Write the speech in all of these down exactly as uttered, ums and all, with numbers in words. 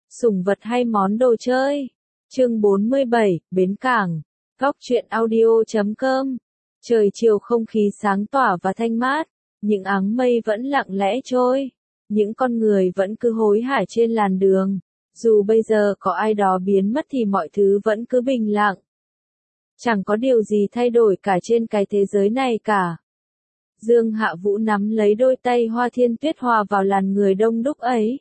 Sủng vật hay món đồ chơi? Chương bốn mươi bảy, Bến Cảng. Góc truyện audio chấm com. Trời chiều không khí sáng tỏa và thanh mát, những áng mây vẫn lặng lẽ trôi, những con người vẫn cứ hối hả trên làn đường. Dù bây giờ có ai đó biến mất thì mọi thứ vẫn cứ bình lặng. Chẳng có điều gì thay đổi cả trên cái thế giới này cả. Dương Hạ Vũ nắm lấy đôi tay Hoa Thiên Tuyết hòa vào làn người đông đúc ấy.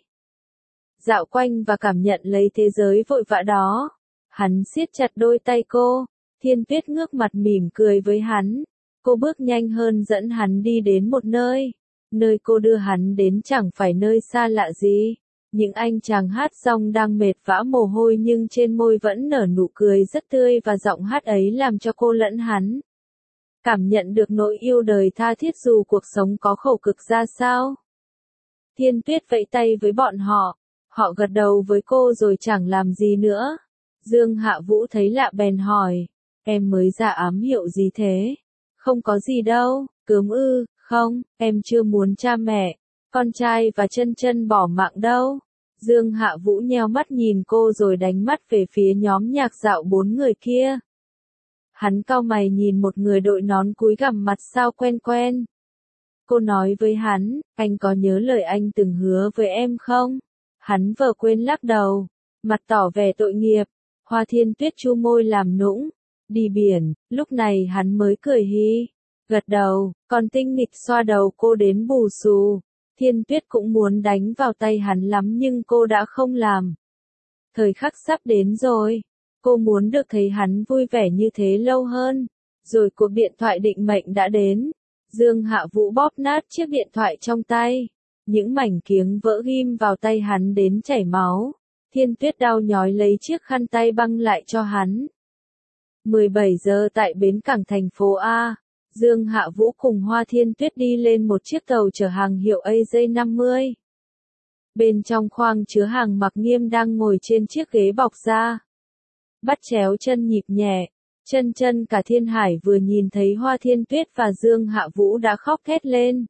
Dạo quanh và cảm nhận lấy thế giới vội vã đó. Hắn siết chặt đôi tay cô. Thiên Tuyết ngước mặt mỉm cười với hắn. Cô bước nhanh hơn dẫn hắn đi đến một nơi. Nơi cô đưa hắn đến chẳng phải nơi xa lạ gì. Những anh chàng hát rong đang mệt vã mồ hôi nhưng trên môi vẫn nở nụ cười rất tươi và giọng hát ấy làm cho cô lẫn hắn cảm nhận được nỗi yêu đời tha thiết dù cuộc sống có khổ cực ra sao. Thiên Tuyết vẫy tay với bọn họ. Họ gật đầu với cô rồi chẳng làm gì nữa. Dương Hạ Vũ thấy lạ bèn hỏi. Em mới ra ám hiệu gì thế? Không có gì đâu, cớm ư, không, em chưa muốn cha mẹ, con trai và chân chân bỏ mạng đâu. Dương Hạ Vũ nheo mắt nhìn cô rồi đánh mắt về phía nhóm nhạc dạo bốn người kia. Hắn cau mày nhìn một người đội nón cúi gằm mặt sao quen quen. Cô nói với hắn, anh có nhớ lời anh từng hứa với em không? Hắn vờ quên lắc đầu, mặt tỏ vẻ tội nghiệp. Hoa Thiên Tuyết chu môi làm nũng. Đi biển, lúc này hắn mới cười hi. Gật đầu, còn tinh nghịch xoa đầu cô đến bù xù. Thiên Tuyết cũng muốn đánh vào tay hắn lắm nhưng cô đã không làm. Thời khắc sắp đến rồi. Cô muốn được thấy hắn vui vẻ như thế lâu hơn. Rồi cuộc điện thoại định mệnh đã đến. Dương Hạ Vũ bóp nát chiếc điện thoại trong tay. Những mảnh kiếng vỡ ghim vào tay hắn đến chảy máu. Thiên Tuyết đau nhói lấy chiếc khăn tay băng lại cho hắn. mười bảy giờ tại bến cảng thành phố A, Dương Hạ Vũ cùng Hoa Thiên Tuyết đi lên một chiếc tàu chở hàng hiệu A J năm mươi. Bên trong khoang chứa hàng Mặc Nghiêm đang ngồi trên chiếc ghế bọc da. Bắt chéo chân nhịp nhẹ, chân chân cả Thiên Hải vừa nhìn thấy Hoa Thiên Tuyết và Dương Hạ Vũ đã khóc thét lên.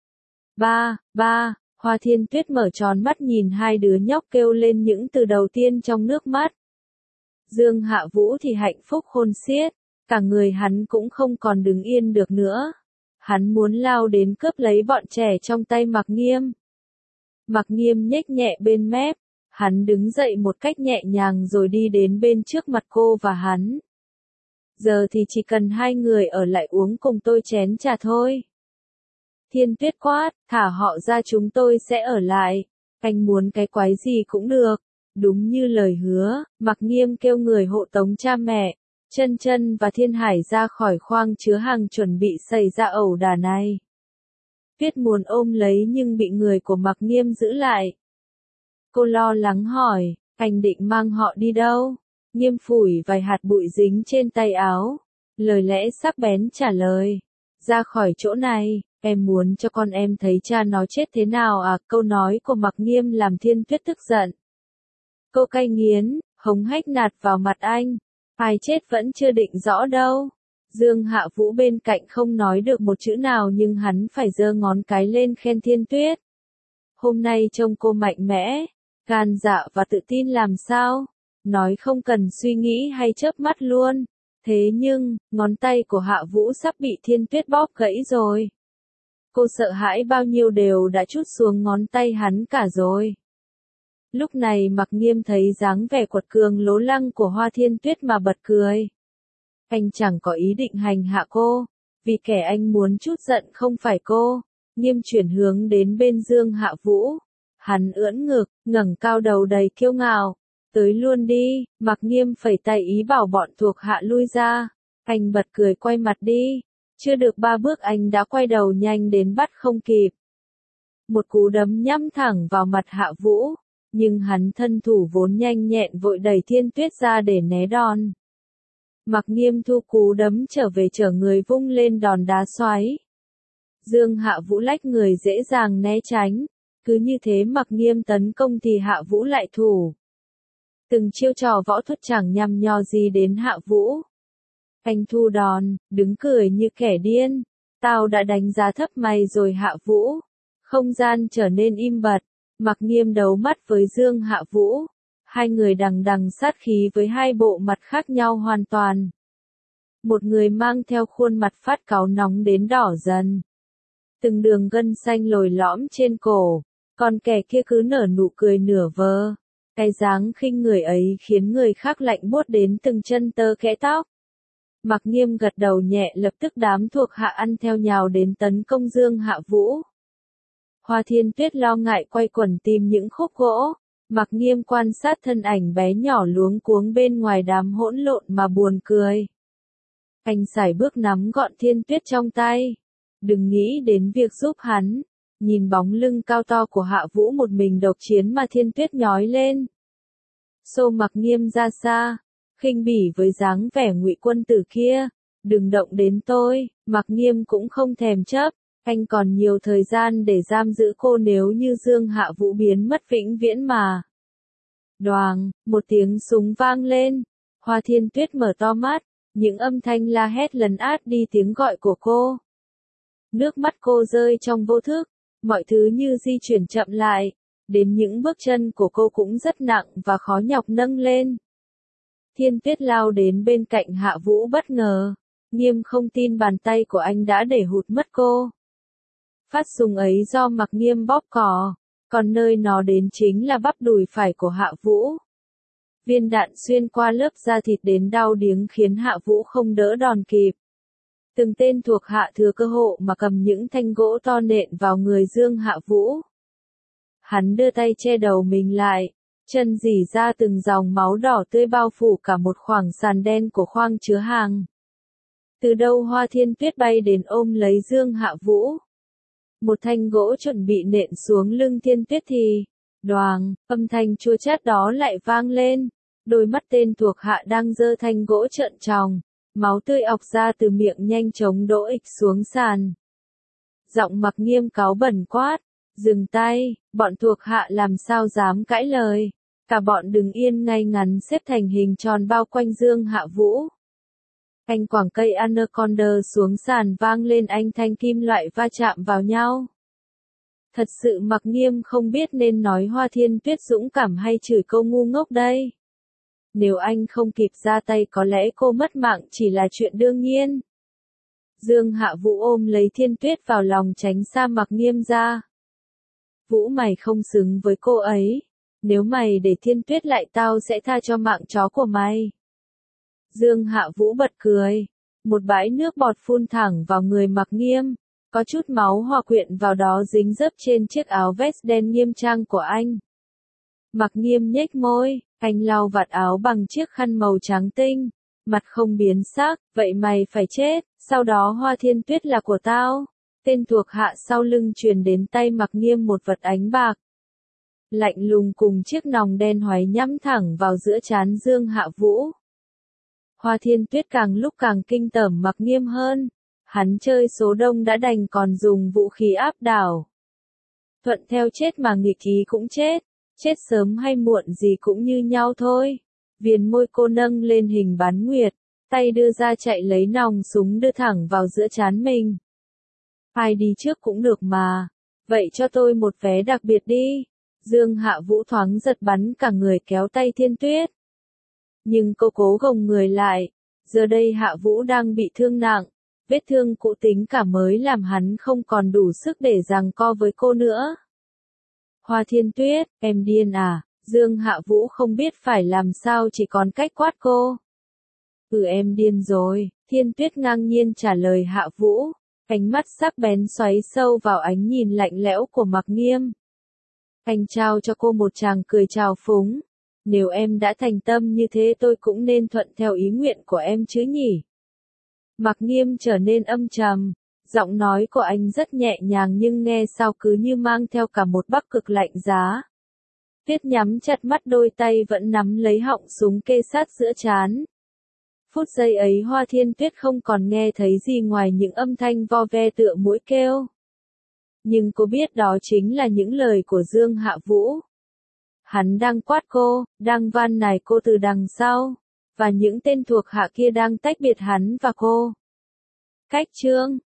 Ba, ba, Hoa Thiên Tuyết mở tròn mắt nhìn hai đứa nhóc kêu lên những từ đầu tiên trong nước mắt. Dương Hạ Vũ thì hạnh phúc khôn xiết, cả người hắn cũng không còn đứng yên được nữa. Hắn muốn lao đến cướp lấy bọn trẻ trong tay Mặc Nghiêm. Mặc Nghiêm nhếch nhẹ bên mép, hắn đứng dậy một cách nhẹ nhàng rồi đi đến bên trước mặt cô và hắn. Giờ thì chỉ cần hai người ở lại uống cùng tôi chén trà thôi. Thiên Tuyết quát, thả họ ra chúng tôi sẽ ở lại. Anh muốn cái quái gì cũng được. Đúng như lời hứa, Mặc Nghiêm kêu người hộ tống cha mẹ, Chân Chân và Thiên Hải ra khỏi khoang chứa hàng chuẩn bị xảy ra ẩu đả này. Tuyết muốn ôm lấy nhưng bị người của Mặc Nghiêm giữ lại. Cô lo lắng hỏi, anh định mang họ đi đâu? Nghiêm phủi vài hạt bụi dính trên tay áo. Lời lẽ sắc bén trả lời. Ra khỏi chỗ này, em muốn cho con em thấy cha nó chết thế nào à? Câu nói của Mặc Nghiêm làm Thiên Tuyết tức giận. Cô cay nghiến, hống hách nạt vào mặt anh. Ai chết vẫn chưa định rõ đâu. Dương Hạ Vũ bên cạnh không nói được một chữ nào nhưng hắn phải giơ ngón cái lên khen Thiên Tuyết. Hôm nay trông cô mạnh mẽ, gan dạ và tự tin làm sao. Nói không cần suy nghĩ hay chớp mắt luôn. Thế nhưng, ngón tay của Hạ Vũ sắp bị Thiên Tuyết bóp gãy rồi. Cô sợ hãi bao nhiêu đều đã trút xuống ngón tay hắn cả rồi. Lúc này Mặc Nghiêm thấy dáng vẻ quật cường lố lăng của Hoa Thiên Tuyết mà bật cười. Anh chẳng có ý định hành hạ cô, vì kẻ anh muốn trút giận không phải cô. Nghiêm chuyển hướng đến bên Dương Hạ Vũ. Hắn ưỡn ngực, ngẩng cao đầu đầy kiêu ngạo. Tới luôn đi, Mặc Nghiêm phẩy tay ý bảo bọn thuộc hạ lui ra. Anh bật cười quay mặt đi. Chưa được ba bước anh đã quay đầu nhanh đến bắt không kịp. Một cú đấm nhắm thẳng vào mặt Hạ Vũ. Nhưng hắn thân thủ vốn nhanh nhẹn vội đẩy Thiên Tuyết ra để né đòn. Mặc Nghiêm thu cú đấm trở về chở người vung lên đòn đá xoáy. Dương Hạ Vũ lách người dễ dàng né tránh. Cứ như thế Mặc Nghiêm tấn công thì Hạ Vũ lại thủ. Từng chiêu trò võ thuật chẳng nhằm nhò gì đến Hạ Vũ. Anh thu đòn, đứng cười như kẻ điên. Tao đã đánh giá thấp mày rồi Hạ Vũ. Không gian trở nên im bặt. Mặc Nghiêm đấu mắt với Dương Hạ Vũ. Hai người đằng đằng sát khí với hai bộ mặt khác nhau hoàn toàn. Một người mang theo khuôn mặt phát cáu nóng đến đỏ dần. Từng đường gân xanh lồi lõm trên cổ, còn kẻ kia cứ nở nụ cười nửa vơ. Cái dáng khinh người ấy khiến người khác lạnh buốt đến từng chân tơ kẽ tóc. Mặc Nghiêm gật đầu nhẹ, lập tức đám thuộc hạ ăn theo nhào đến tấn công Dương Hạ Vũ. Hoa Thiên Tuyết lo ngại quay quần tìm những khúc gỗ. Mặc Nghiêm quan sát thân ảnh bé nhỏ luống cuống bên ngoài đám hỗn lộn mà buồn cười. Anh sải bước nắm gọn Thiên Tuyết trong tay. Đừng nghĩ đến việc giúp hắn. Nhìn bóng lưng cao to của Hạ Vũ một mình độc chiến mà Thiên Tuyết nhói lên. Xô Mặc Nghiêm ra xa, khinh bỉ với dáng vẻ ngụy quân tử kia. Đừng động đến tôi. Mặc Nghiêm cũng không thèm chấp. Anh còn nhiều thời gian để giam giữ cô nếu như Dương Hạ Vũ biến mất vĩnh viễn mà. Đoàng, một tiếng súng vang lên. Hoa Thiên Tuyết mở to mắt. Những âm thanh la hét lấn át đi tiếng gọi của cô. Nước mắt cô rơi trong vô thức. Mọi thứ như di chuyển chậm lại. Đến những bước chân của cô cũng rất nặng và khó nhọc nâng lên. Thiên Tuyết lao đến bên cạnh Hạ Vũ bất ngờ. Nghiêm không tin bàn tay của anh đã để hụt mất cô. Phát súng ấy do Mặc Nghiêm bóp cò, còn nơi nó đến chính là bắp đùi phải của Hạ Vũ. Viên đạn xuyên qua lớp da thịt đến đau điếng khiến Hạ Vũ không đỡ đòn kịp. Từng tên thuộc hạ thừa cơ hội mà cầm những thanh gỗ to nện vào người Dương Hạ Vũ. Hắn đưa tay che đầu mình lại, chân rỉ ra từng dòng máu đỏ tươi bao phủ cả một khoảng sàn đen của khoang chứa hàng. Từ đâu Hoa Thiên Tuyết bay đến ôm lấy Dương Hạ Vũ. Một thanh gỗ chuẩn bị nện xuống lưng Thiên Tuyết thì, đoàng, âm thanh chua chát đó lại vang lên. Đôi mắt tên thuộc hạ đang giơ thanh gỗ trợn tròng, máu tươi ọc ra từ miệng nhanh chóng đổ ịch xuống sàn. Giọng Mặc Nghiêm cáu bẩn quát, dừng tay, bọn thuộc hạ làm sao dám cãi lời. Cả bọn đứng yên ngay ngắn xếp thành hình tròn bao quanh Dương Hạ Vũ. Anh quẳng cây anaconda xuống sàn vang lên anh thanh kim loại va chạm vào nhau. Thật sự Mặc Nghiêm không biết nên nói Hoa Thiên Tuyết dũng cảm hay chửi câu ngu ngốc đây. Nếu anh không kịp ra tay có lẽ cô mất mạng chỉ là chuyện đương nhiên. Dương Hạ Vũ ôm lấy Thiên Tuyết vào lòng tránh xa Mặc Nghiêm ra. Vũ, mày không xứng với cô ấy. Nếu mày để Thiên Tuyết lại tao sẽ tha cho mạng chó của mày. Dương Hạ Vũ bật cười. Một bãi nước bọt phun thẳng vào người Mặc Nghiêm. Có chút máu hòa quyện vào đó dính dấp trên chiếc áo vest đen nghiêm trang của anh. Mặc Nghiêm nhếch môi, anh lau vạt áo bằng chiếc khăn màu trắng tinh. Mặt không biến sắc, vậy mày phải chết, sau đó Hoa Thiên Tuyết là của tao. Tên thuộc hạ sau lưng truyền đến tay Mặc Nghiêm một vật ánh bạc. Lạnh lùng cùng chiếc nòng đen hoáy nhắm thẳng vào giữa trán Dương Hạ Vũ. Hoa Thiên Tuyết càng lúc càng kinh tởm Mặc Nghiêm hơn. Hắn chơi số đông đã đành còn dùng vũ khí áp đảo. Thuận theo chết mà nghịch ý cũng chết. Chết sớm hay muộn gì cũng như nhau thôi. Viền môi cô nâng lên hình bán nguyệt. Tay đưa ra chạy lấy nòng súng đưa thẳng vào giữa trán mình. Ai đi trước cũng được mà. Vậy cho tôi một vé đặc biệt đi. Dương Hạ Vũ thoáng giật bắn cả người kéo tay Thiên Tuyết. Nhưng cô cố gồng người lại. Giờ đây Hạ Vũ đang bị thương nặng. Vết thương cũ tính cả mới làm hắn không còn đủ sức để giằng co với cô nữa. Hoa Thiên Tuyết, em điên à? Dương Hạ Vũ không biết phải làm sao chỉ còn cách quát cô. Ừ, em điên rồi, Thiên Tuyết ngang nhiên trả lời Hạ Vũ. Ánh mắt sắc bén xoáy sâu vào ánh nhìn lạnh lẽo của Mặc Nghiêm. Anh trao cho cô một tràng cười trào phúng. Nếu em đã thành tâm như thế tôi cũng nên thuận theo ý nguyện của em chứ nhỉ? Mặc Nghiêm trở nên âm trầm. Giọng nói của anh rất nhẹ nhàng nhưng nghe sao cứ như mang theo cả một bắc cực lạnh giá. Tuyết nhắm chặt mắt, đôi tay vẫn nắm lấy họng súng kê sát giữa trán. Phút giây ấy Hoa Thiên Tuyết không còn nghe thấy gì ngoài những âm thanh vo ve tựa mũi kêu. Nhưng cô biết đó chính là những lời của Dương Hạ Vũ. Hắn đang quát cô, đang van nài cô từ đằng sau. Và những tên thuộc hạ kia đang tách biệt hắn và cô. Cách chương